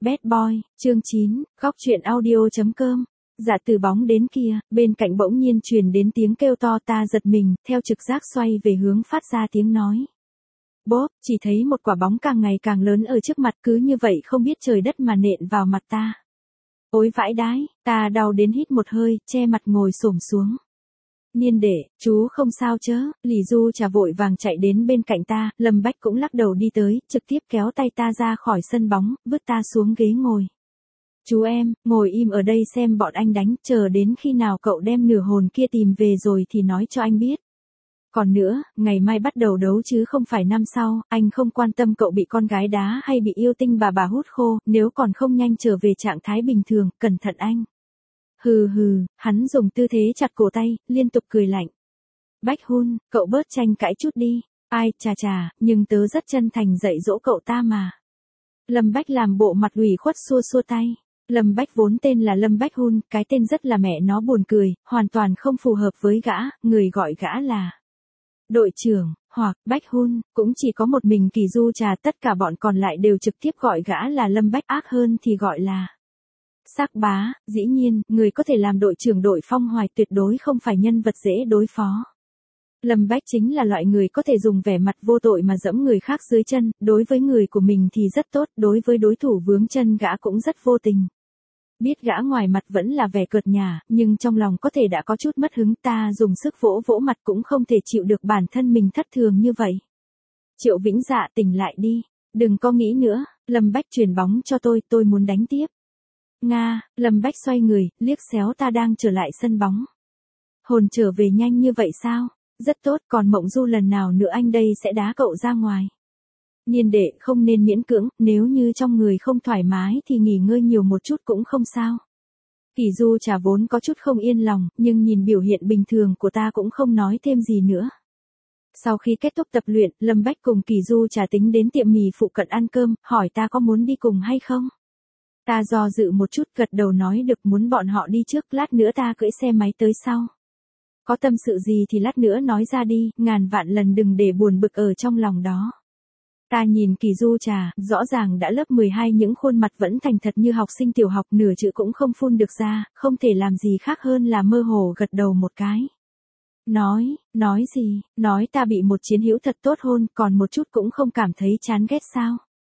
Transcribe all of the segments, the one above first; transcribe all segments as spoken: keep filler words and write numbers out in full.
Bad Boy, chương chín, góc truyện audio.com. Dạ từ bóng đến kia, bên cạnh bỗng nhiên truyền đến tiếng kêu to, ta giật mình, theo trực giác xoay về hướng phát ra tiếng nói. Bốp, chỉ thấy một quả bóng càng ngày càng lớn ở trước mặt, cứ như vậy không biết trời đất mà nện vào mặt ta. Ôi vãi đái, ta đau đến hít một hơi, che mặt ngồi xổm xuống. Niên đệ, chú không sao chớ, Lỷ Du Trà vội vàng chạy đến bên cạnh ta, Lâm Bách cũng lắc đầu đi tới, trực tiếp kéo tay ta ra khỏi sân bóng, vứt ta xuống ghế ngồi. Chú em, ngồi im ở đây xem bọn anh đánh, chờ đến khi nào cậu đem nửa hồn kia tìm về rồi thì nói cho anh biết. Còn nữa, ngày mai bắt đầu đấu chứ không phải năm sau, anh không quan tâm cậu bị con gái đá hay bị yêu tinh bà bà hút khô, nếu còn không nhanh trở về trạng thái bình thường, cẩn thận anh. Hừ hừ, hắn dùng tư thế chặt cổ tay, liên tục cười lạnh. Bách Hun, cậu bớt tranh cãi chút đi. Ai, chà chà, nhưng tớ rất chân thành dạy dỗ cậu ta mà. Lâm Bách làm bộ mặt ủy khuất xua xua tay. Lâm Bách vốn tên là Lâm Bách Hun, cái tên rất là mẹ nó buồn cười, hoàn toàn không phù hợp với gã, người gọi gã là đội trưởng, hoặc Bách Hun, cũng chỉ có một mình Kỳ Du Trà, tất cả bọn còn lại đều trực tiếp gọi gã là Lâm Bách, ác hơn thì gọi là Sắc Bá. Dĩ nhiên, người có thể làm đội trưởng đội Phong Hoài tuyệt đối không phải nhân vật dễ đối phó. Lâm Bách chính là loại người có thể dùng vẻ mặt vô tội mà dẫm người khác dưới chân, đối với người của mình thì rất tốt, đối với đối thủ vướng chân gã cũng rất vô tình. Biết gã ngoài mặt vẫn là vẻ cợt nhả, nhưng trong lòng có thể đã có chút mất hứng, ta dùng sức vỗ vỗ mặt cũng không thể chịu được bản thân mình thất thường như vậy. Triệu Vĩnh Dạ, tỉnh lại đi, đừng có nghĩ nữa, Lâm Bách chuyền bóng cho tôi, tôi muốn đánh tiếp. Nga, Lâm Bách xoay người, liếc xéo ta đang trở lại sân bóng. Hồn trở về nhanh như vậy sao? Rất tốt, còn Mộng Du lần nào nữa anh đây sẽ đá cậu ra ngoài. Niên đệ, không nên miễn cưỡng, nếu như trong người không thoải mái thì nghỉ ngơi nhiều một chút cũng không sao. Kỳ Du Trà vốn có chút không yên lòng, nhưng nhìn biểu hiện bình thường của ta cũng không nói thêm gì nữa. Sau khi kết thúc tập luyện, Lâm Bách cùng Kỳ Du Trà tính đến tiệm mì phụ cận ăn cơm, hỏi ta có muốn đi cùng hay không. Ta do dự một chút, gật đầu nói được, muốn bọn họ đi trước, lát nữa ta cưỡi xe máy tới sau. Có tâm sự gì thì lát nữa nói ra đi, ngàn vạn lần đừng để buồn bực ở trong lòng đó. Ta nhìn Kỳ Du Trà, rõ ràng đã lớp mười hai những khuôn mặt vẫn thành thật như học sinh tiểu học, nửa chữ cũng không phun được ra, không thể làm gì khác hơn là mơ hồ gật đầu một cái. Nói, nói gì, nói ta bị một chiến hữu thật tốt hôn, còn một chút cũng không cảm thấy chán ghét sao.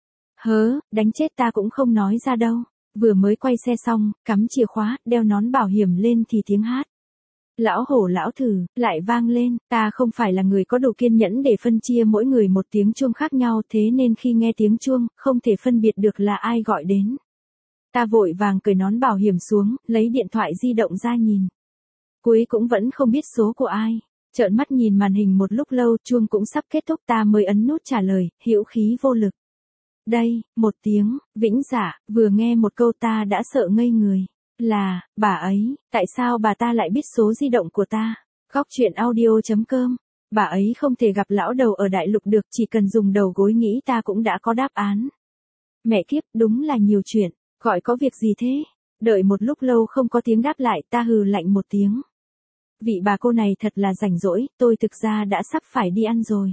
Hớ, đánh chết ta cũng không nói ra đâu. Vừa mới quay xe xong, cắm chìa khóa, đeo nón bảo hiểm lên thì tiếng hát Lão Hổ Lão Thử lại vang lên, ta không phải là người có đủ kiên nhẫn để phân chia mỗi người một tiếng chuông khác nhau, thế nên khi nghe tiếng chuông, không thể phân biệt được là ai gọi đến. Ta vội vàng cởi nón bảo hiểm xuống, lấy điện thoại di động ra nhìn. Cuối cũng vẫn không biết số của ai. Trợn mắt nhìn màn hình một lúc lâu, chuông cũng sắp kết thúc, ta mới ấn nút trả lời, hữu khí vô lực. Đây, một tiếng, Vĩnh Dạ, vừa nghe một câu ta đã sợ ngây người. Là, bà ấy, tại sao bà ta lại biết số di động của ta? Góc truyện audio.com. Bà ấy không thể gặp lão đầu ở đại lục được, chỉ cần dùng đầu gối nghĩ ta cũng đã có đáp án. Mẹ kiếp, đúng là nhiều chuyện, gọi có việc gì thế? Đợi một lúc lâu không có tiếng đáp lại, ta hừ lạnh một tiếng. Vị bà cô này thật là rảnh rỗi, tôi thực ra đã sắp phải đi ăn rồi.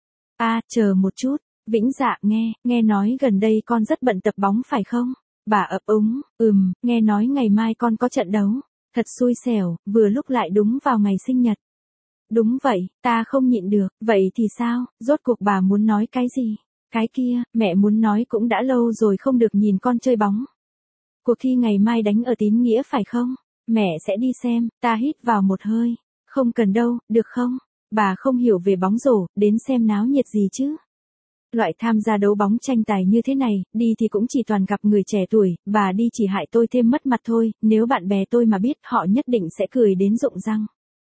À, chờ một chút, Vĩnh Dạ, nghe, nghe nói gần đây con rất bận tập bóng phải không? Bà ấp úng, ừm, nghe nói ngày mai con có trận đấu. Thật xui xẻo, vừa lúc lại đúng vào ngày sinh nhật. Đúng vậy, ta không nhịn được, vậy thì sao, rốt cuộc bà muốn nói cái gì? Cái kia, mẹ muốn nói cũng đã lâu rồi không được nhìn con chơi bóng. Cuộc thi ngày mai đánh ở Tín Nghĩa phải không? Mẹ sẽ đi xem, ta hít vào một hơi. Không cần đâu, được không? Bà không hiểu về bóng rổ, đến xem náo nhiệt gì chứ? Loại tham gia đấu bóng tranh tài như thế này, đi thì cũng chỉ toàn gặp người trẻ tuổi, bà đi chỉ hại tôi thêm mất mặt thôi, nếu bạn bè tôi mà biết họ nhất định sẽ cười đến rụng răng.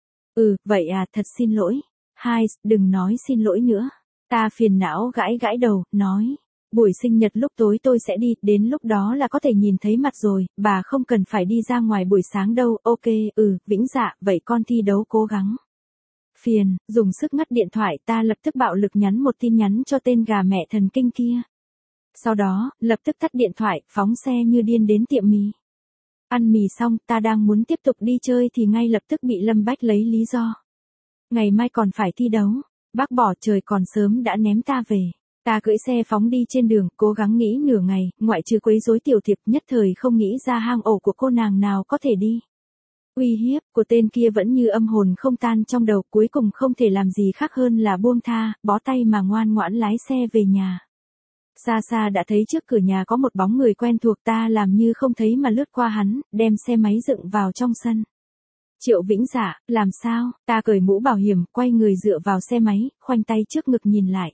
Ừ, vậy à, thật xin lỗi. Hai, đừng nói xin lỗi nữa. Ta phiền não gãi gãi đầu, nói. Buổi sinh nhật lúc tối tôi sẽ đi, đến lúc đó là có thể nhìn thấy mặt rồi, bà không cần phải đi ra ngoài buổi sáng đâu, ok, ừ, Vĩnh Dạ, vậy con thi đấu cố gắng. Phiền, dùng sức ngắt điện thoại, ta lập tức bạo lực nhắn một tin nhắn cho tên gà mẹ thần kinh kia. Sau đó, lập tức tắt điện thoại, phóng xe như điên đến tiệm mì. Ăn mì xong, ta đang muốn tiếp tục đi chơi thì ngay lập tức bị Lâm Bách lấy lý do. Ngày mai còn phải thi đấu, bác bỏ, trời còn sớm đã ném ta về. Ta cưỡi xe phóng đi trên đường, cố gắng nghĩ nửa ngày, ngoại trừ quấy rối Tiểu Thiệp, nhất thời không nghĩ ra hang ổ của cô nàng nào có thể đi. Uy hiếp của tên kia vẫn như âm hồn không tan trong đầu, cuối cùng không thể làm gì khác hơn là buông tha, bó tay mà ngoan ngoãn lái xe về nhà. Xa xa đã thấy trước cửa nhà có một bóng người quen thuộc, ta làm như không thấy mà lướt qua hắn, đem xe máy dựng vào trong sân. Triệu Vĩnh Dạ, làm sao? Ta cởi mũ bảo hiểm, quay người dựa vào xe máy, khoanh tay trước ngực nhìn lại.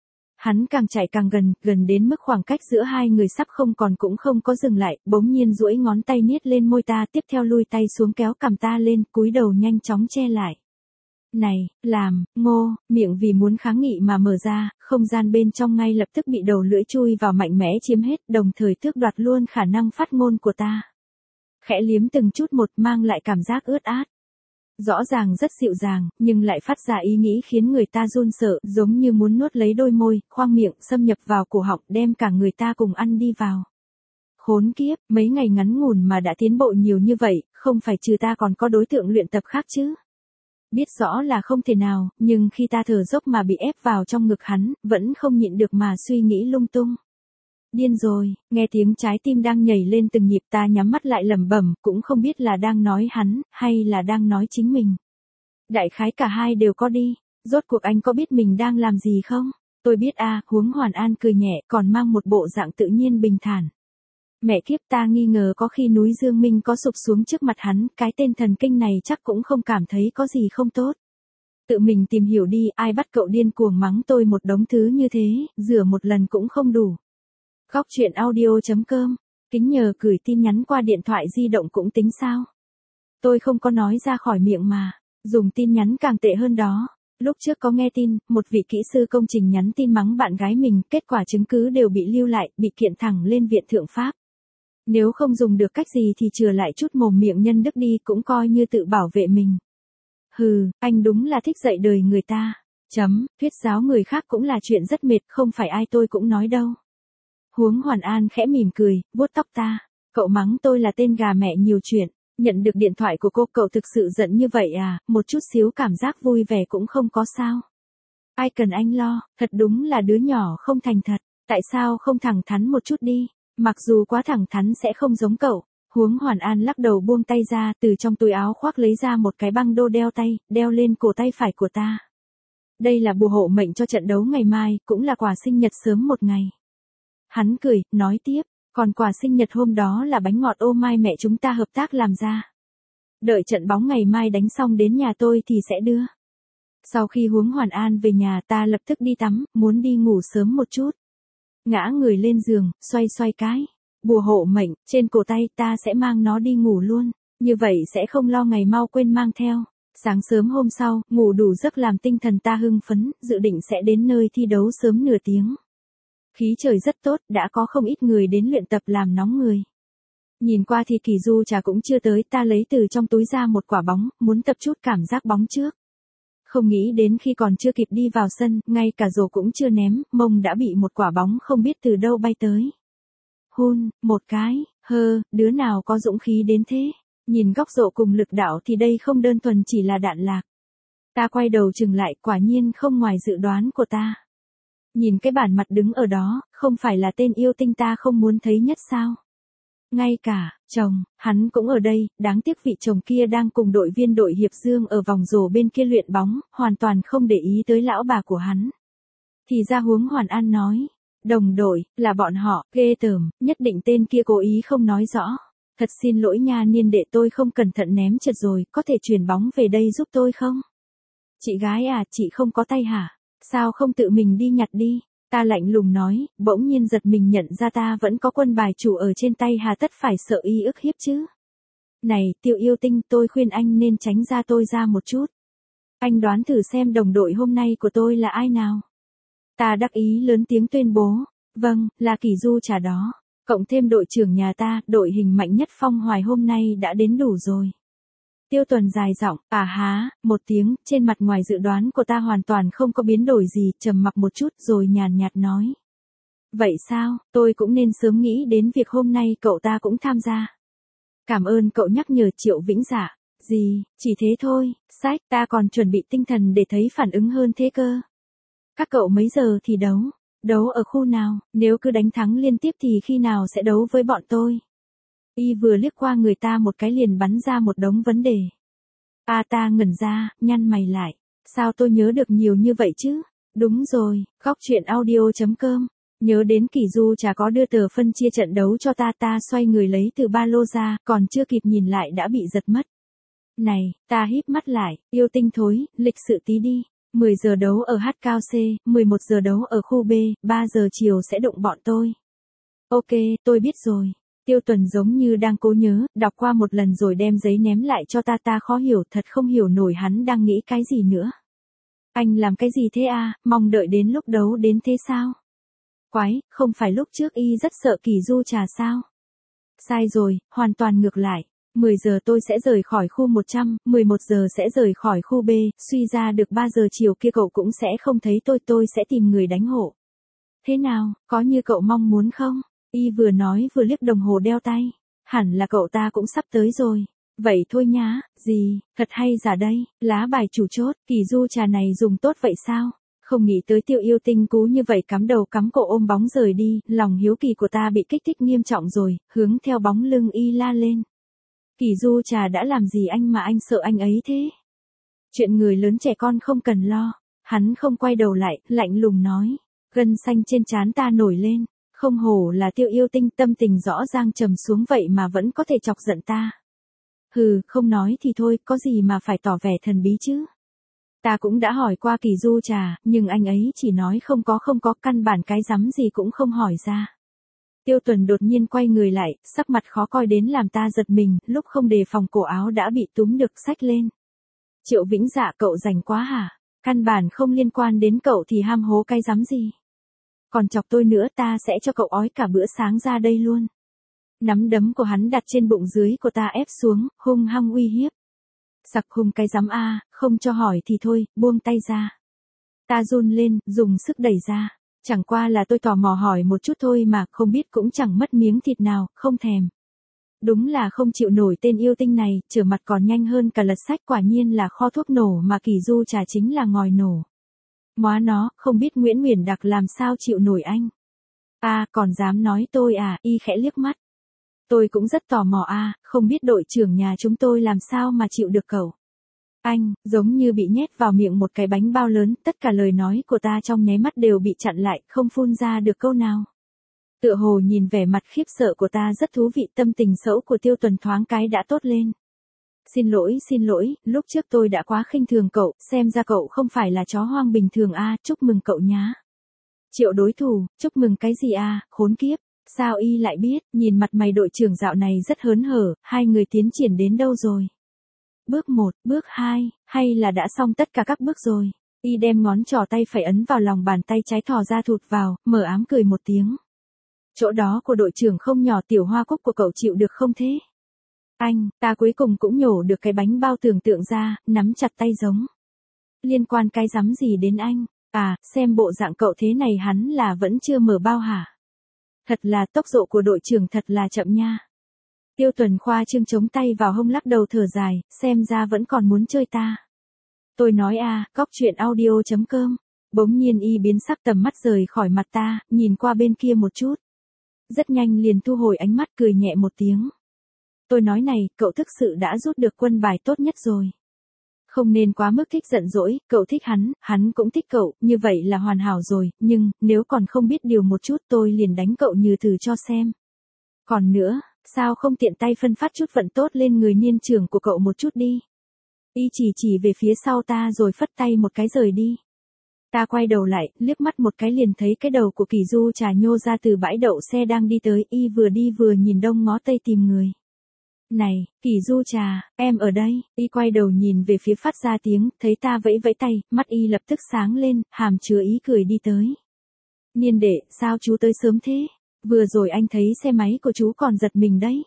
Hắn càng chạy càng gần, gần đến mức khoảng cách giữa hai người sắp không còn cũng không có dừng lại, bỗng nhiên duỗi ngón tay niết lên môi ta, tiếp theo lui tay xuống kéo cằm ta lên, cúi đầu nhanh chóng che lại. Này, làm, ngô, miệng vì muốn kháng nghị mà mở ra, không gian bên trong ngay lập tức bị đầu lưỡi chui vào mạnh mẽ chiếm hết, đồng thời tước đoạt luôn khả năng phát ngôn của ta. Khẽ liếm từng chút một mang lại cảm giác ướt át. Rõ ràng rất dịu dàng, nhưng lại phát ra ý nghĩ khiến người ta run sợ, giống như muốn nuốt lấy đôi môi, khoang miệng, xâm nhập vào cổ họng, đem cả người ta cùng ăn đi vào. Khốn kiếp, mấy ngày ngắn ngủn mà đã tiến bộ nhiều như vậy, không phải trừ ta còn có đối tượng luyện tập khác chứ. Biết rõ là không thể nào, nhưng khi ta thở dốc mà bị ép vào trong ngực hắn, vẫn không nhịn được mà suy nghĩ lung tung. Điên rồi, nghe tiếng trái tim đang nhảy lên từng nhịp, ta nhắm mắt lại lẩm bẩm, cũng không biết là đang nói hắn, hay là đang nói chính mình. Đại khái cả hai đều có đi, rốt cuộc anh có biết mình đang làm gì không? Tôi biết a, à, Huống Hoàn An cười nhẹ, còn mang một bộ dạng tự nhiên bình thản. Mẹ kiếp, ta nghi ngờ có khi núi Dương Minh có sụp xuống trước mặt hắn, cái tên thần kinh này chắc cũng không cảm thấy có gì không tốt. Tự mình tìm hiểu đi, ai bắt cậu điên cuồng mắng tôi một đống thứ như thế, rửa một lần cũng không đủ. Góc truyện audio chấm com, kính nhờ gửi tin nhắn qua điện thoại di động cũng tính sao? Tôi không có nói ra khỏi miệng mà, dùng tin nhắn càng tệ hơn đó. Lúc trước có nghe tin, một vị kỹ sư công trình nhắn tin mắng bạn gái mình, kết quả chứng cứ đều bị lưu lại, bị kiện thẳng lên Viện Thượng Pháp. Nếu không dùng được cách gì thì chừa lại chút mồm miệng nhân đức đi, cũng coi như tự bảo vệ mình. Hừ, anh đúng là thích dạy đời người ta. Chấm, thuyết giáo người khác cũng là chuyện rất mệt, không phải ai tôi cũng nói đâu. Huống Hoàn An khẽ mỉm cười, vuốt tóc ta. Cậu mắng tôi là tên gà mẹ nhiều chuyện. Nhận được điện thoại của cô, cậu thực sự giận như vậy à, một chút xíu cảm giác vui vẻ cũng không có sao. Ai cần anh lo, thật đúng là đứa nhỏ không thành thật. Tại sao không thẳng thắn một chút đi? Mặc dù quá thẳng thắn sẽ không giống cậu. Huống Hoàn An lắc đầu buông tay ra, từ trong túi áo khoác lấy ra một cái băng đô đeo tay, đeo lên cổ tay phải của ta. Đây là bùa hộ mệnh cho trận đấu ngày mai, cũng là quà sinh nhật sớm một ngày. Hắn cười, nói tiếp, còn quà sinh nhật hôm đó là bánh ngọt ô mai mẹ chúng ta hợp tác làm ra. Đợi trận bóng ngày mai đánh xong đến nhà tôi thì sẽ đưa. Sau khi Huống Hoàn An về nhà, ta lập tức đi tắm, muốn đi ngủ sớm một chút. Ngã người lên giường, xoay xoay cái. Bùa hộ mệnh, trên cổ tay, ta sẽ mang nó đi ngủ luôn. Như vậy sẽ không lo ngày mau quên mang theo. Sáng sớm hôm sau, ngủ đủ giấc làm tinh thần ta hưng phấn, dự định sẽ đến nơi thi đấu sớm nửa tiếng. Khí trời rất tốt, đã có không ít người đến luyện tập làm nóng người. Nhìn qua thì Kỳ Du Trà cũng chưa tới, ta lấy từ trong túi ra một quả bóng, muốn tập chút cảm giác bóng trước. Không nghĩ đến khi còn chưa kịp đi vào sân, ngay cả rổ cũng chưa ném, mông đã bị một quả bóng không biết từ đâu bay tới. Hun, một cái, hơ, đứa nào có dũng khí đến thế? Nhìn góc rổ cùng lực đạo thì đây không đơn thuần chỉ là đạn lạc. Ta quay đầu chừng lại, quả nhiên không ngoài dự đoán của ta. Nhìn cái bản mặt đứng ở đó, không phải là tên yêu tinh ta không muốn thấy nhất sao? Ngay cả, chồng, hắn cũng ở đây, đáng tiếc vị chồng kia đang cùng đội viên đội Hiệp Dương ở vòng rổ bên kia luyện bóng, hoàn toàn không để ý tới lão bà của hắn. Thì ra Huống Hoàn An nói, đồng đội, là bọn họ, ghê tởm, nhất định tên kia cố ý không nói rõ. Thật xin lỗi nha niên đệ, tôi không cẩn thận ném trượt rồi, có thể chuyển bóng về đây giúp tôi không? Chị gái à, chị không có tay hả? Sao không tự mình đi nhặt đi? Ta lạnh lùng nói, bỗng nhiên giật mình nhận ra ta vẫn có quân bài chủ ở trên tay, hà tất phải sợ y ức hiếp chứ. Này, Tiêu yêu tinh, tôi khuyên anh nên tránh ra tôi ra một chút. Anh đoán thử xem đồng đội hôm nay của tôi là ai nào? Ta đắc ý lớn tiếng tuyên bố, vâng, là Kỳ Du Trà đó. Cộng thêm đội trưởng nhà ta, đội hình mạnh nhất Phong Hoài hôm nay đã đến đủ rồi. Tiêu Tuần dài giọng, à há, một tiếng, trên mặt ngoài dự đoán của ta hoàn toàn không có biến đổi gì, trầm mặc một chút rồi nhàn nhạt nói. Vậy sao, tôi cũng nên sớm nghĩ đến việc hôm nay cậu ta cũng tham gia. Cảm ơn cậu nhắc nhở Triệu Vĩnh Dạ. Gì, chỉ thế thôi, sách, ta còn chuẩn bị tinh thần để thấy phản ứng hơn thế cơ. Các cậu mấy giờ thì đấu? Đấu ở khu nào, nếu cứ đánh thắng liên tiếp thì khi nào sẽ đấu với bọn tôi? Y vừa liếc qua người ta một cái liền bắn ra một đống vấn đề. A ta ngẩn ra, nhăn mày lại. Sao tôi nhớ được nhiều như vậy chứ? Đúng rồi, góc truyện audio.com. Nhớ đến Kỳ Du chả có đưa tờ phân chia trận đấu cho ta, ta xoay người lấy từ ba lô ra, còn chưa kịp nhìn lại đã bị giật mất. Này, ta híp mắt lại, yêu tinh thối, lịch sự tí đi. mười giờ đấu ở H cao C, mười một giờ đấu ở khu B, ba giờ chiều sẽ đụng bọn tôi. Ok, tôi biết rồi. Tiêu Tuần giống như đang cố nhớ, đọc qua một lần rồi đem giấy ném lại cho ta, ta khó hiểu, thật không hiểu nổi hắn đang nghĩ cái gì nữa. Anh làm cái gì thế à, mong đợi đến lúc đấu đến thế sao? Quái, không phải lúc trước y rất sợ Kỳ Du trà sao? Sai rồi, hoàn toàn ngược lại. mười giờ tôi sẽ rời khỏi khu một trăm, mười một giờ sẽ rời khỏi khu B, suy ra được ba giờ chiều kia cậu cũng sẽ không thấy tôi, tôi sẽ tìm người đánh hộ. Thế nào, có như cậu mong muốn không? Y vừa nói vừa liếc đồng hồ đeo tay. Hẳn là cậu ta cũng sắp tới rồi. Vậy thôi nhá, gì, thật hay giả đây, lá bài chủ chốt, Kỳ Du trà này dùng tốt vậy sao? Không nghĩ tới Tiêu Yêu Tinh cú như vậy cắm đầu cắm cổ ôm bóng rời đi, lòng hiếu kỳ của ta bị kích thích nghiêm trọng rồi, hướng theo bóng lưng y la lên. Kỳ Du trà đã làm gì anh mà anh sợ anh ấy thế? Chuyện người lớn trẻ con không cần lo. Hắn không quay đầu lại, lạnh lùng nói. Gân xanh trên trán ta nổi lên. Không hổ là Tiêu Yêu Tinh, tâm tình rõ ràng trầm xuống vậy mà vẫn có thể chọc giận ta. Hừ, không nói thì thôi, có gì mà phải tỏ vẻ thần bí chứ. Ta cũng đã hỏi qua Kỳ Du trà, nhưng anh ấy chỉ nói không có không có, căn bản cái rắm gì cũng không hỏi ra. Tiêu Tuần đột nhiên quay người lại, sắc mặt khó coi đến làm ta giật mình, lúc không đề phòng cổ áo đã bị túm được xách lên. Triệu Vĩnh Dạ, cậu rảnh quá hả? Căn bản không liên quan đến cậu thì ham hố cái rắm gì? Còn chọc tôi nữa, ta sẽ cho cậu ói cả bữa sáng ra đây luôn. Nắm đấm của hắn đặt trên bụng dưới của ta ép xuống, hung hăng uy hiếp. Sặc hung cái rắm a, không cho hỏi thì thôi, buông tay ra. Ta run lên, dùng sức đẩy ra. Chẳng qua là tôi tò mò hỏi một chút thôi mà, không biết cũng chẳng mất miếng thịt nào, không thèm. Đúng là không chịu nổi tên yêu tinh này, trở mặt còn nhanh hơn cả lật sách, quả nhiên là kho thuốc nổ mà Kỳ Du trà chính là ngòi nổ. Móa nó, không biết Nguyễn Nguyễn Đặc làm sao chịu nổi anh. À, còn dám nói tôi à, y khẽ liếc mắt. Tôi cũng rất tò mò à, không biết đội trưởng nhà chúng tôi làm sao mà chịu được cậu. Anh, giống như bị nhét vào miệng một cái bánh bao lớn, tất cả lời nói của ta trong nháy mắt đều bị chặn lại, không phun ra được câu nào. Tựa hồ nhìn vẻ mặt khiếp sợ của ta rất thú vị, tâm tình xấu của Tiêu Tuần thoáng cái đã tốt lên. Xin lỗi, xin lỗi, lúc trước tôi đã quá khinh thường cậu, xem ra cậu không phải là chó hoang bình thường à, chúc mừng cậu nhá. Triệu đối thủ, chúc mừng cái gì à, khốn kiếp, sao y lại biết, nhìn mặt mày đội trưởng dạo này rất hớn hở, hai người tiến triển đến đâu rồi? Bước một, bước hai, hay là đã xong tất cả các bước rồi? Y đem ngón trỏ tay phải ấn vào lòng bàn tay trái thò ra thụt vào, mở ám cười một tiếng. Chỗ đó của đội trưởng không nhỏ, tiểu hoa cúc của cậu chịu được không thế? Anh, ta cuối cùng cũng nhổ được cái bánh bao tưởng tượng ra, nắm chặt tay giống. Liên quan cái rắm gì đến anh? À, xem bộ dạng cậu thế này hắn là vẫn chưa mở bao hả? Thật là tốc độ của đội trưởng thật là chậm nha. Tiêu Tuần khoa trương chống tay vào hông lắc đầu thở dài, xem ra vẫn còn muốn chơi ta. Tôi nói à, góc truyện audio.com. Bỗng nhiên y biến sắc, tầm mắt rời khỏi mặt ta, nhìn qua bên kia một chút. Rất nhanh liền thu hồi ánh mắt, cười nhẹ một tiếng. Tôi nói này, cậu thực sự đã rút được quân bài tốt nhất rồi. Không nên quá mức thích giận dỗi, cậu thích hắn, hắn cũng thích cậu, như vậy là hoàn hảo rồi, nhưng, nếu còn không biết điều một chút tôi liền đánh cậu như thử cho xem. Còn nữa, sao không tiện tay phân phát chút vận tốt lên người niên trưởng của cậu một chút đi. Y chỉ chỉ về phía sau ta rồi phất tay một cái rời đi. Ta quay đầu lại, liếc mắt một cái liền thấy cái đầu của Kỳ Du trà nhô ra từ bãi đậu xe đang đi tới, y vừa đi vừa nhìn đông ngó tây tìm người. Này, Kỳ Du trà, em ở đây, y quay đầu nhìn về phía phát ra tiếng, thấy ta vẫy vẫy tay, mắt y lập tức sáng lên, hàm chứa ý cười đi tới. Niên đệ, sao chú tới sớm thế? Vừa rồi anh thấy xe máy của chú còn giật mình đấy.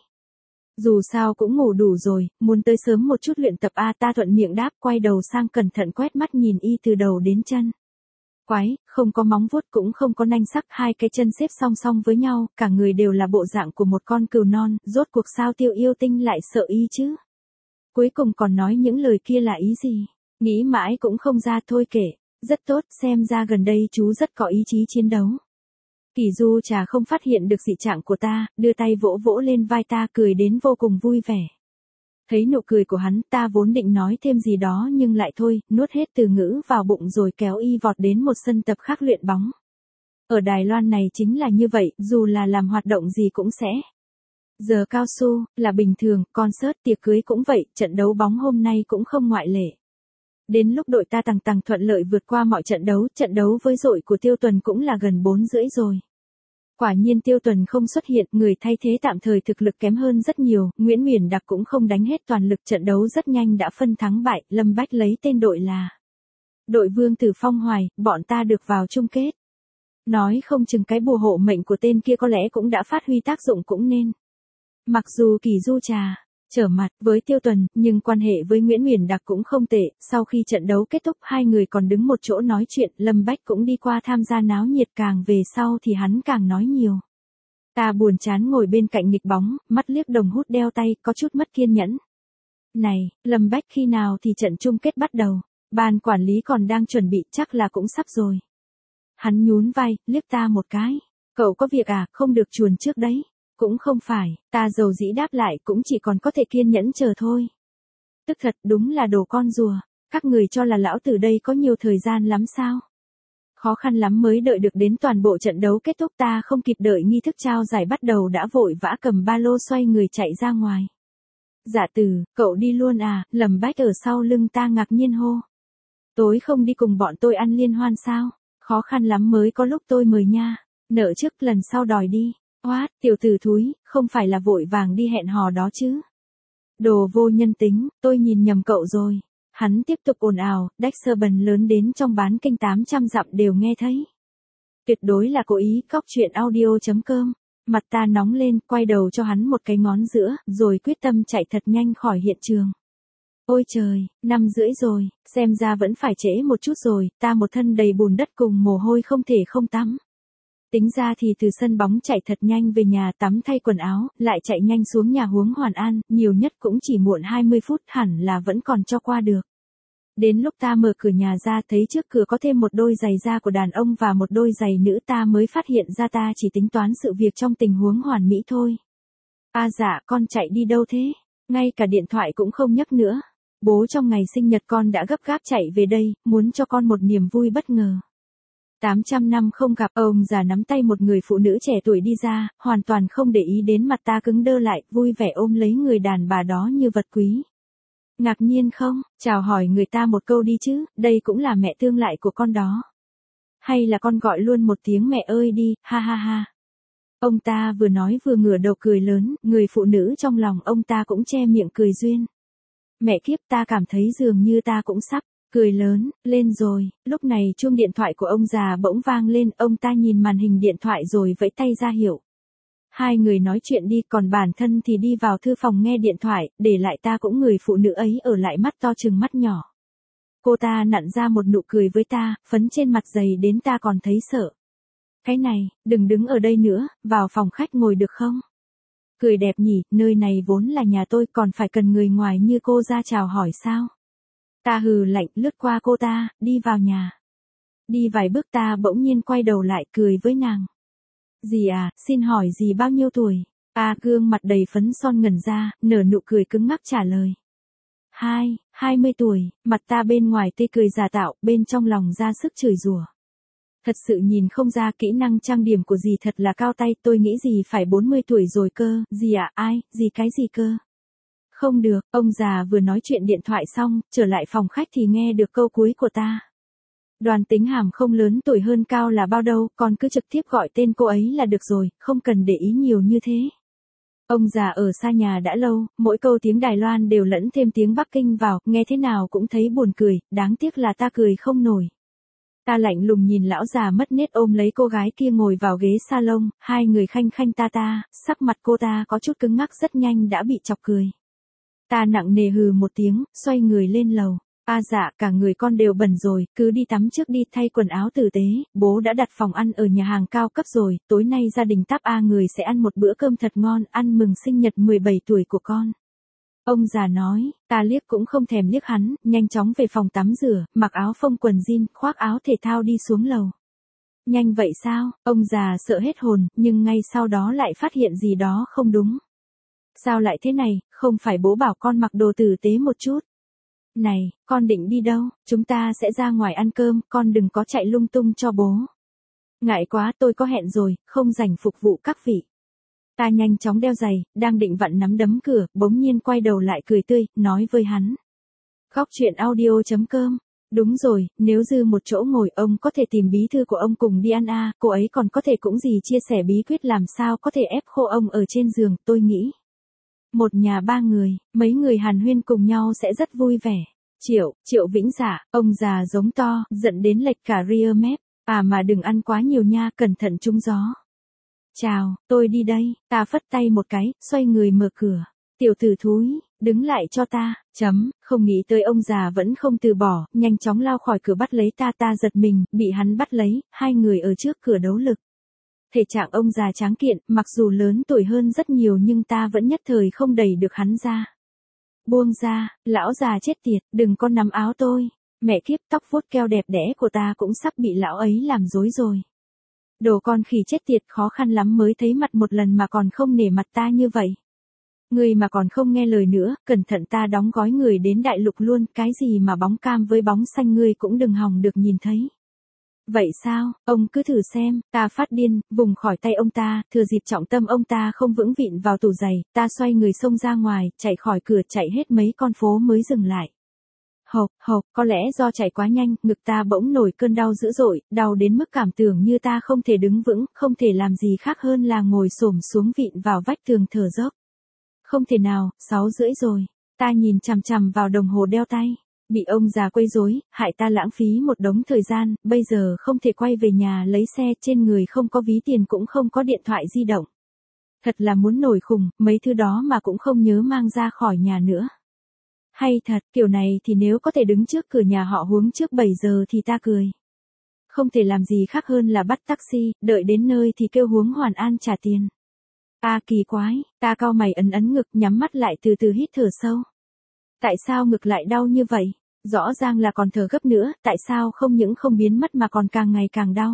Dù sao cũng ngủ đủ rồi, muốn tới sớm một chút luyện tập a, ta thuận miệng đáp, quay đầu sang cẩn thận quét mắt nhìn y từ đầu đến chân. Quái, không có móng vuốt cũng không có nanh sắc, hai cái chân xếp song song với nhau, cả người đều là bộ dạng của một con cừu non, rốt cuộc sao Tiêu Yêu Tinh lại sợ y chứ? Cuối cùng còn nói những lời kia là ý gì? Nghĩ mãi cũng không ra, thôi kệ, rất tốt, xem ra gần đây chú rất có ý chí chiến đấu. Kỳ Du Trà không phát hiện được dị trạng của ta, đưa tay vỗ vỗ lên vai ta cười đến vô cùng vui vẻ. Thấy nụ cười của hắn, ta vốn định nói thêm gì đó nhưng lại thôi, nuốt hết từ ngữ vào bụng rồi kéo y vọt đến một sân tập khác luyện bóng. Ở Đài Loan này chính là như vậy, dù là làm hoạt động gì cũng sẽ. Giờ cao su, là bình thường, concert, tiệc cưới cũng vậy, trận đấu bóng hôm nay cũng không ngoại lệ. Đến lúc đội ta tằng tằng thuận lợi vượt qua mọi trận đấu, trận đấu với đội của Tiêu Tuần cũng là gần bốn rưỡi rồi. Quả nhiên Tiêu Tuần không xuất hiện, người thay thế tạm thời thực lực kém hơn rất nhiều, Nguyễn Uyển Đặc cũng không đánh hết toàn lực, trận đấu rất nhanh đã phân thắng bại, Lâm Bách lấy tên đội là đội Vương Tử Phong Hoài, bọn ta được vào chung kết. Nói không chừng cái bùa hộ mệnh của tên kia có lẽ cũng đã phát huy tác dụng cũng nên. Mặc dù Kỳ Du Trà trở mặt với Tiêu Tuần, nhưng quan hệ với Nguyễn Uyển Đặc cũng không tệ, sau khi trận đấu kết thúc hai người còn đứng một chỗ nói chuyện, Lâm Bách cũng đi qua tham gia náo nhiệt, càng về sau thì hắn càng nói nhiều. Ta buồn chán ngồi bên cạnh nghịch bóng, mắt liếc đồng hút đeo tay, có chút mất kiên nhẫn. Này, Lâm Bách khi nào thì trận chung kết bắt đầu, ban quản lý còn đang chuẩn bị, chắc là cũng sắp rồi. Hắn nhún vai, liếc ta một cái, cậu có việc à, không được chuồn trước đấy. Cũng không phải, ta dầu dĩ đáp lại cũng chỉ còn có thể kiên nhẫn chờ thôi. Tức thật đúng là đồ con rùa, các người cho là lão tử đây có nhiều thời gian lắm sao? Khó khăn lắm mới đợi được đến toàn bộ trận đấu kết thúc, ta không kịp đợi nghi thức trao giải bắt đầu đã vội vã cầm ba lô xoay người chạy ra ngoài. Dạ Từ, cậu đi luôn à, Lâm Bách ở sau lưng ta ngạc nhiên hô. Tối không đi cùng bọn tôi ăn liên hoan sao? Khó khăn lắm mới có lúc tôi mời nha, nợ trước lần sau đòi đi. Oát, tiểu tử thúi, không phải là vội vàng đi hẹn hò đó chứ. Đồ vô nhân tính, tôi nhìn nhầm cậu rồi. Hắn tiếp tục ồn ào, Dexter bần lớn đến trong bán kênh tám trăm dặm đều nghe thấy. Tuyệt đối là cố ý, cóc truyện audio chấm com. Mặt ta nóng lên, quay đầu cho hắn một cái ngón giữa, rồi quyết tâm chạy thật nhanh khỏi hiện trường. Ôi trời, năm rưỡi rồi, xem ra vẫn phải trễ một chút rồi, ta một thân đầy bùn đất cùng mồ hôi không thể không tắm. Tính ra thì từ sân bóng chạy thật nhanh về nhà tắm thay quần áo, lại chạy nhanh xuống nhà huống Hoàn An, nhiều nhất cũng chỉ muộn hai mươi phút, hẳn là vẫn còn cho qua được. Đến lúc ta mở cửa nhà ra thấy trước cửa có thêm một đôi giày da của đàn ông và một đôi giày nữ, ta mới phát hiện ra ta chỉ tính toán sự việc trong tình huống hoàn mỹ thôi. A à dạ, con chạy đi đâu thế? Ngay cả điện thoại cũng không nhấc nữa. Bố trong ngày sinh nhật con đã gấp gáp chạy về đây, muốn cho con một niềm vui bất ngờ. tám trăm năm không gặp, ông già nắm tay một người phụ nữ trẻ tuổi đi ra, hoàn toàn không để ý đến mặt ta cứng đơ lại, vui vẻ ôm lấy người đàn bà đó như vật quý. Ngạc nhiên không, chào hỏi người ta một câu đi chứ, đây cũng là mẹ tương lại của con đó. Hay là con gọi luôn một tiếng mẹ ơi đi, ha ha ha. Ông ta vừa nói vừa ngửa đầu cười lớn, người phụ nữ trong lòng ông ta cũng che miệng cười duyên. Mẹ kiếp, ta cảm thấy dường như ta cũng sắp cười lớn lên rồi. Lúc này chuông điện thoại của ông già bỗng vang lên, ông ta nhìn màn hình điện thoại rồi vẫy tay ra hiệu. Hai người nói chuyện đi, còn bản thân thì đi vào thư phòng nghe điện thoại, để lại ta cũng người phụ nữ ấy ở lại mắt to chừng mắt nhỏ. Cô ta nặn ra một nụ cười với ta, phấn trên mặt dày đến ta còn thấy sợ. Cái này, đừng đứng ở đây nữa, vào phòng khách ngồi được không? Cười đẹp nhỉ, nơi này vốn là nhà tôi, còn phải cần người ngoài như cô ra chào hỏi sao? Ta hừ lạnh, lướt qua cô ta, đi vào nhà. Đi vài bước ta bỗng nhiên quay đầu lại cười với nàng. Dì à, xin hỏi dì bao nhiêu tuổi? A gương mặt đầy phấn son ngẩn ra, nở nụ cười cứng ngắc trả lời. Hai, hai mươi tuổi, mặt ta bên ngoài tươi cười giả tạo, bên trong lòng ra sức chửi rủa. Thật sự nhìn không ra kỹ năng trang điểm của dì thật là cao tay, tôi nghĩ dì phải bốn mươi tuổi rồi cơ, dì à, ai, dì cái gì cơ? Không được, ông già vừa nói chuyện điện thoại xong, trở lại phòng khách thì nghe được câu cuối của ta. Đoàn Tính Hàm không lớn tuổi hơn Cao là bao đâu, con cứ trực tiếp gọi tên cô ấy là được rồi, không cần để ý nhiều như thế. Ông già ở xa nhà đã lâu, mỗi câu tiếng Đài Loan đều lẫn thêm tiếng Bắc Kinh vào, nghe thế nào cũng thấy buồn cười, đáng tiếc là ta cười không nổi. Ta lạnh lùng nhìn lão già mất nết ôm lấy cô gái kia ngồi vào ghế salon, hai người khanh khanh ta ta, sắc mặt cô ta có chút cứng ngắc rất nhanh đã bị chọc cười. Ta nặng nề hừ một tiếng, xoay người lên lầu. A à dạ, cả người con đều bẩn rồi, cứ đi tắm trước đi, thay quần áo tử tế, bố đã đặt phòng ăn ở nhà hàng cao cấp rồi, tối nay gia đình Táp A người sẽ ăn một bữa cơm thật ngon, ăn mừng sinh nhật mười bảy tuổi của con. Ông già nói, ta liếc cũng không thèm liếc hắn, nhanh chóng về phòng tắm rửa, mặc áo phông quần jean, khoác áo thể thao đi xuống lầu. Nhanh vậy sao? Ông già sợ hết hồn, nhưng ngay sau đó lại phát hiện gì đó không đúng. Sao lại thế này, không phải bố bảo con mặc đồ tử tế một chút. Này, con định đi đâu? Chúng ta sẽ ra ngoài ăn cơm, con đừng có chạy lung tung cho bố. Ngại quá, tôi có hẹn rồi, không rảnh phục vụ các vị. Ta nhanh chóng đeo giày, đang định vặn nắm đấm cửa, bỗng nhiên quay đầu lại cười tươi, nói với hắn. Góc chuyện audio chấm com. Đúng rồi, nếu dư một chỗ ngồi ông có thể tìm bí thư của ông cùng đi ăn à, cô ấy còn có thể cũng gì chia sẻ bí quyết làm sao có thể ép khô ông ở trên giường, tôi nghĩ. Một nhà ba người, mấy người hàn huyên cùng nhau sẽ rất vui vẻ. Triệu, Triệu Vĩnh Dạ, ông già giống to, giận đến lệch cả rear mép. À mà đừng ăn quá nhiều nha, cẩn thận trúng gió. Chào, tôi đi đây, ta phất tay một cái, xoay người mở cửa. Tiểu tử thúi, đứng lại cho ta, chấm, không nghĩ tới ông già vẫn không từ bỏ, nhanh chóng lao khỏi cửa bắt lấy ta ta giật mình, bị hắn bắt lấy, hai người ở trước cửa đấu lực. Thể trạng ông già tráng kiện, mặc dù lớn tuổi hơn rất nhiều nhưng ta vẫn nhất thời không đẩy được hắn ra. Buông ra, lão già chết tiệt, đừng có nắm áo tôi. Mẹ kiếp, tóc vuốt keo đẹp đẽ của ta cũng sắp bị lão ấy làm rối rồi. Đồ con khỉ chết tiệt, khó khăn lắm mới thấy mặt một lần mà còn không nể mặt ta như vậy. Người mà còn không nghe lời nữa, cẩn thận ta đóng gói người đến đại lục luôn, cái gì mà bóng cam với bóng xanh ngươi cũng đừng hòng được nhìn thấy. Vậy sao, ông cứ thử xem, ta phát điên, vùng khỏi tay ông ta, thừa dịp trọng tâm ông ta không vững vịn vào tủ giày, ta xoay người xông ra ngoài, chạy khỏi cửa chạy hết mấy con phố mới dừng lại. Hộc, hộc, có lẽ do chạy quá nhanh, ngực ta bỗng nổi cơn đau dữ dội, đau đến mức cảm tưởng như ta không thể đứng vững, không thể làm gì khác hơn là ngồi xổm xuống vịn vào vách tường thở dốc. Không thể nào, sáu rưỡi rồi, ta nhìn chằm chằm vào đồng hồ đeo tay, bị ông già quấy rối, hại ta lãng phí một đống thời gian, bây giờ không thể quay về nhà lấy xe, trên người không có ví tiền cũng không có điện thoại di động. Thật là muốn nổi khùng, mấy thứ đó mà cũng không nhớ mang ra khỏi nhà nữa. Hay thật, kiểu này thì nếu có thể đứng trước cửa nhà họ Huống trước bảy giờ thì ta cười. Không thể làm gì khác hơn là bắt taxi, đợi đến nơi thì kêu Huống Hoàn An trả tiền. À kỳ quái, ta cau mày ấn ấn ngực nhắm mắt lại từ từ hít thở sâu. Tại sao ngực lại đau như vậy? Rõ ràng là còn thở gấp nữa, tại sao không những không biến mất mà còn càng ngày càng đau?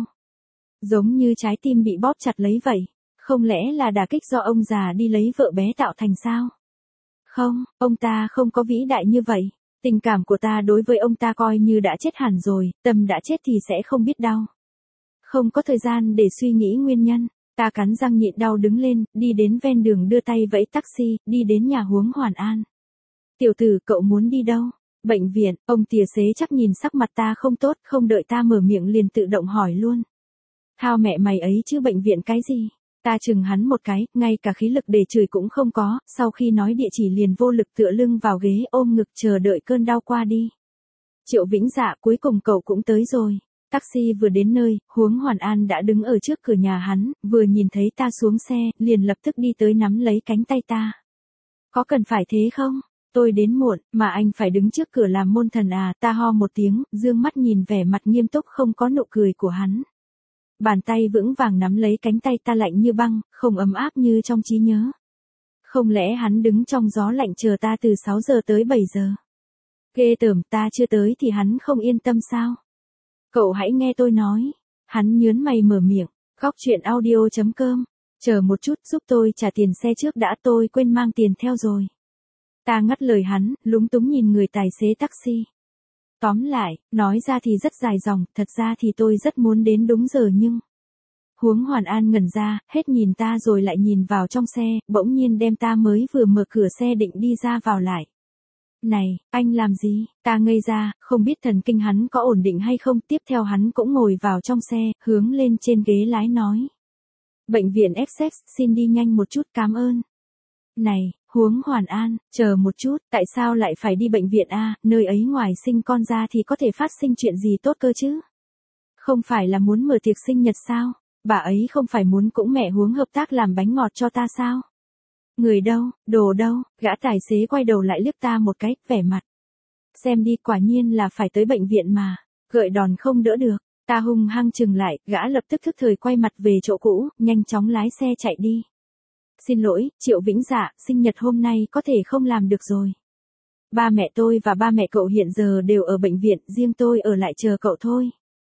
Giống như trái tim bị bóp chặt lấy vậy. Không lẽ là đả kích do ông già đi lấy vợ bé tạo thành sao? Không, ông ta không có vĩ đại như vậy. Tình cảm của ta đối với ông ta coi như đã chết hẳn rồi, tâm đã chết thì sẽ không biết đau. Không có thời gian để suy nghĩ nguyên nhân. Ta cắn răng nhịn đau đứng lên, đi đến ven đường đưa tay vẫy taxi, đi đến nhà Huống Hoàn An. Tiểu tử, cậu muốn đi đâu? Bệnh viện, ông tìa xế chắc nhìn sắc mặt ta không tốt, không đợi ta mở miệng liền tự động hỏi luôn. Thao mẹ mày ấy chứ bệnh viện cái gì? Ta chừng hắn một cái, ngay cả khí lực để chửi cũng không có, sau khi nói địa chỉ liền vô lực tựa lưng vào ghế ôm ngực chờ đợi cơn đau qua đi. Triệu Vĩnh Dạ, cuối cùng cậu cũng tới rồi. Taxi vừa đến nơi, Huống Hoàn An đã đứng ở trước cửa nhà hắn, vừa nhìn thấy ta xuống xe, liền lập tức đi tới nắm lấy cánh tay ta. Có cần phải thế không? Tôi đến muộn, mà anh phải đứng trước cửa làm môn thần à, ta ho một tiếng, dương mắt nhìn vẻ mặt nghiêm túc không có nụ cười của hắn. Bàn tay vững vàng nắm lấy cánh tay ta lạnh như băng, không ấm áp như trong trí nhớ. Không lẽ hắn đứng trong gió lạnh chờ ta từ sáu giờ tới bảy giờ? Ghê tởm, ta chưa tới thì hắn không yên tâm sao? Cậu hãy nghe tôi nói. Hắn nhớn mày mở miệng. Góc chuyện audio chấm com. Chờ một chút, giúp tôi trả tiền xe trước đã, tôi quên mang tiền theo rồi. Ta ngắt lời hắn, lúng túng nhìn người tài xế taxi. Tóm lại, nói ra thì rất dài dòng, thật ra thì tôi rất muốn đến đúng giờ nhưng... Huống Hoàn An ngẩn ra, hết nhìn ta rồi lại nhìn vào trong xe, bỗng nhiên đem ta mới vừa mở cửa xe định đi ra vào lại. Này, anh làm gì? Ta ngây ra, không biết thần kinh hắn có ổn định hay không, tiếp theo hắn cũng ngồi vào trong xe, hướng lên trên ghế lái nói. Bệnh viện Essex, xin đi nhanh một chút, cảm ơn. Này, Huống Hoàn An, chờ một chút, tại sao lại phải đi bệnh viện a? Nơi ấy ngoài sinh con ra thì có thể phát sinh chuyện gì tốt cơ chứ? Không phải là muốn mở tiệc sinh nhật sao? Bà ấy không phải muốn cũng mẹ Huống hợp tác làm bánh ngọt cho ta sao? Người đâu, đồ đâu? Gã tài xế quay đầu lại liếc ta một cái, vẻ mặt. Xem đi, quả nhiên là phải tới bệnh viện mà. Gợi đòn không đỡ được. Ta hung hăng chừng lại, gã lập tức thức thời quay mặt về chỗ cũ, nhanh chóng lái xe chạy đi. Xin lỗi, Triệu Vĩnh Dạ, sinh nhật hôm nay có thể không làm được rồi. Ba mẹ tôi và ba mẹ cậu hiện giờ đều ở bệnh viện, riêng tôi ở lại chờ cậu thôi.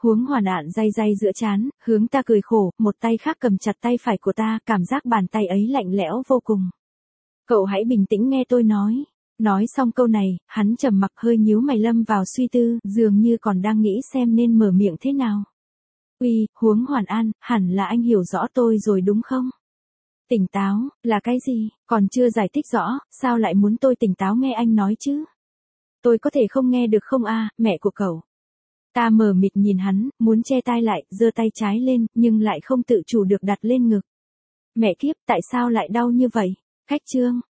Huống Hoàn Ạn day day giữa trán, hướng ta cười khổ, một tay khác cầm chặt tay phải của ta, cảm giác bàn tay ấy lạnh lẽo vô cùng. Cậu hãy bình tĩnh nghe tôi nói. Nói xong câu này, hắn trầm mặc hơi nhíu mày lâm vào suy tư, dường như còn đang nghĩ xem nên mở miệng thế nào. Uy, Huống Hoàn An, hẳn là anh hiểu rõ tôi rồi đúng không? Tỉnh táo, là cái gì? Còn chưa giải thích rõ, sao lại muốn tôi tỉnh táo nghe anh nói chứ? Tôi có thể không nghe được không a, mẹ của cậu? Ta mờ mịt nhìn hắn, muốn che tai lại, giơ tay trái lên, nhưng lại không tự chủ được đặt lên ngực. Mẹ kiếp, tại sao lại đau như vậy? Khách trương,